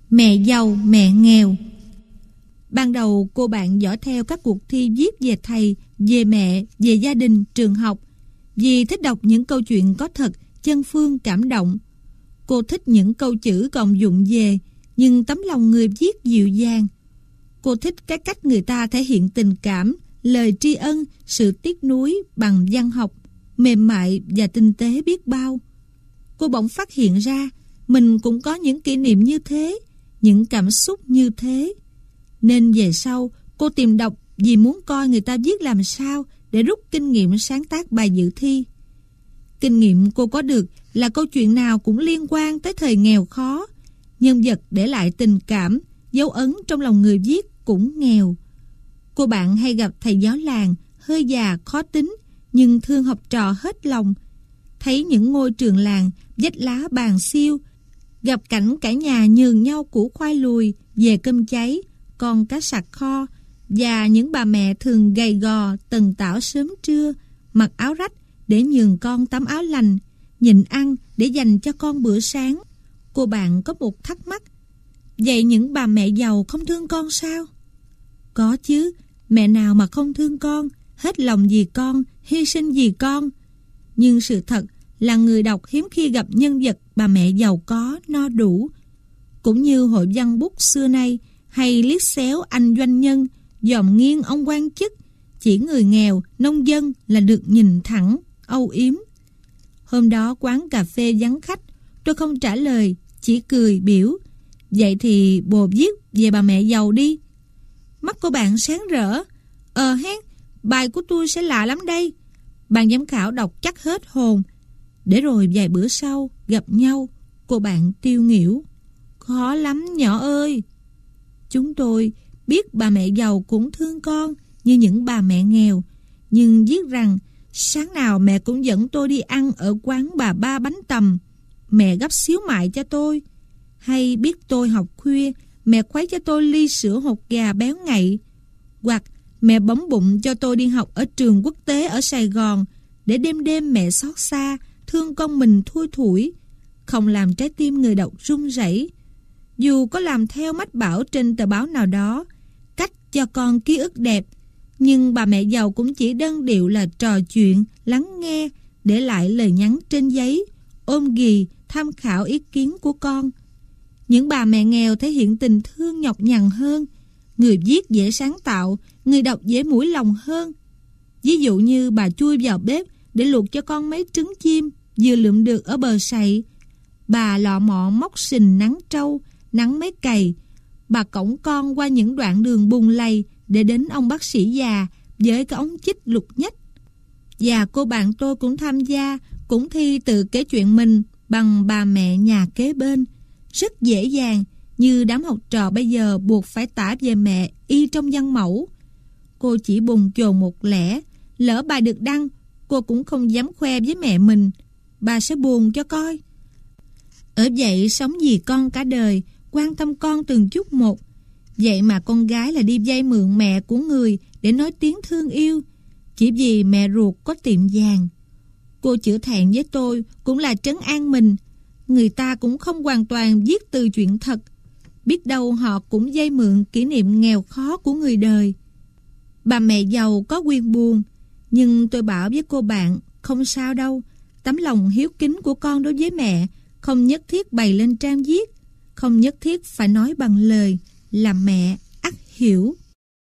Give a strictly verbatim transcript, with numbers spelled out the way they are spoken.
Mẹ giàu, mẹ nghèo. Ban đầu cô bạn dõi theo các cuộc thi viết về thầy, về mẹ, về gia đình, trường học, vì thích đọc những câu chuyện có thật, chân phương, cảm động. Cô thích những câu chữ còn vụng về, nhưng tấm lòng người viết dịu dàng. Cô thích cái cách người ta thể hiện tình cảm, lời tri ân, sự tiếc nuối bằng văn học, mềm mại và tinh tế biết bao. Cô bỗng phát hiện ra mình cũng có những kỷ niệm như thế, những cảm xúc như thế. Nên về sau cô tìm đọc vì muốn coi người ta viết làm sao để rút kinh nghiệm sáng tác bài dự thi. Kinh nghiệm cô có được là câu chuyện nào cũng liên quan tới thời nghèo khó. Nhân vật để lại tình cảm, dấu ấn trong lòng người viết cũng nghèo. Cô bạn hay gặp thầy giáo làng, hơi già, khó tính, nhưng thương học trò hết lòng. Thấy những ngôi trường làng, vách lá bàn xiêu, gặp cảnh cả nhà nhường nhau củ khoai lùi, về cơm cháy, con cá sặc kho, và những bà mẹ thường gầy gò, tần tảo sớm trưa, mặc áo rách để nhường con tấm áo lành, nhịn ăn để dành cho con bữa sáng. Cô bạn có một thắc mắc: vậy những bà mẹ giàu không thương con sao? Có chứ, mẹ nào mà không thương con, hết lòng vì con, hy sinh vì con. Nhưng sự thật là người đọc hiếm khi gặp nhân vật bà mẹ giàu có, no đủ. Cũng như hội văn bút xưa nay, hay liếc xéo anh doanh nhân, dòm nghiêng ông quan chức, chỉ người nghèo, nông dân là được nhìn thẳng, âu yếm. Hôm đó quán cà phê vắng khách, tôi không trả lời, chỉ cười biểu: vậy thì bồ viết về bà mẹ giàu đi. Mắt cô bạn sáng rỡ: Ờ hén, bài của tôi sẽ lạ lắm đây. Ban giám khảo đọc chắc hết hồn. Để rồi vài bữa sau gặp nhau, cô bạn tiêu nghỉu: khó lắm nhỏ ơi. Chúng tôi biết bà mẹ giàu cũng thương con như những bà mẹ nghèo, nhưng viết rằng sáng nào mẹ cũng dẫn tôi đi ăn ở quán bà Ba bánh tằm, mẹ gấp xíu mại cho tôi. Hay biết tôi học khuya, mẹ khuấy cho tôi ly sữa hột gà béo ngậy. Hoặc mẹ bấm bụng cho tôi đi học ở trường quốc tế ở Sài Gòn, để đêm đêm mẹ xót xa, thương con mình thui thủi, không làm trái tim người đọc run rẩy. Dù có làm theo mách bảo trên tờ báo nào đó, cách cho con ký ức đẹp, nhưng bà mẹ giàu cũng chỉ đơn điệu là trò chuyện, lắng nghe, để lại lời nhắn trên giấy, ôm ghì, tham khảo ý kiến của con. Những bà mẹ nghèo thể hiện tình thương nhọc nhằn hơn, người viết dễ sáng tạo, người đọc dễ mũi lòng hơn. Ví dụ như bà chui vào bếp để luộc cho con mấy trứng chim vừa lượm được ở bờ sậy. Bà lọ mọ móc sình nắng trâu, nắng mấy cày. Bà cõng con qua những đoạn đường bùn lầy để đến ông bác sĩ già với cái ống chích lục nhách. Và cô bạn tôi cũng tham gia, cũng thi tự kể chuyện mình bằng bà mẹ nhà kế bên. Rất dễ dàng, như đám học trò bây giờ buộc phải tả về mẹ y trong văn mẫu. Cô chỉ bồn chồn một lẽ, lỡ bài được đăng, cô cũng không dám khoe với mẹ mình, bà sẽ buồn cho coi. Ở vậy sống vì con cả đời, quan tâm con từng chút một. Vậy mà con gái là đi vay mượn mẹ của người để nói tiếng thương yêu, chỉ vì mẹ ruột có tiệm vàng. Cô chữa thẹn với tôi cũng là trấn an mình. Người ta cũng không hoàn toàn viết từ chuyện thật. Biết đâu họ cũng vay mượn kỷ niệm nghèo khó của người đời. Bà mẹ giàu có quyền buồn, nhưng tôi bảo với cô bạn không sao đâu. Tấm lòng hiếu kính của con đối với mẹ không nhất thiết bày lên trang viết, không nhất thiết phải nói bằng lời, là mẹ ắt hiểu.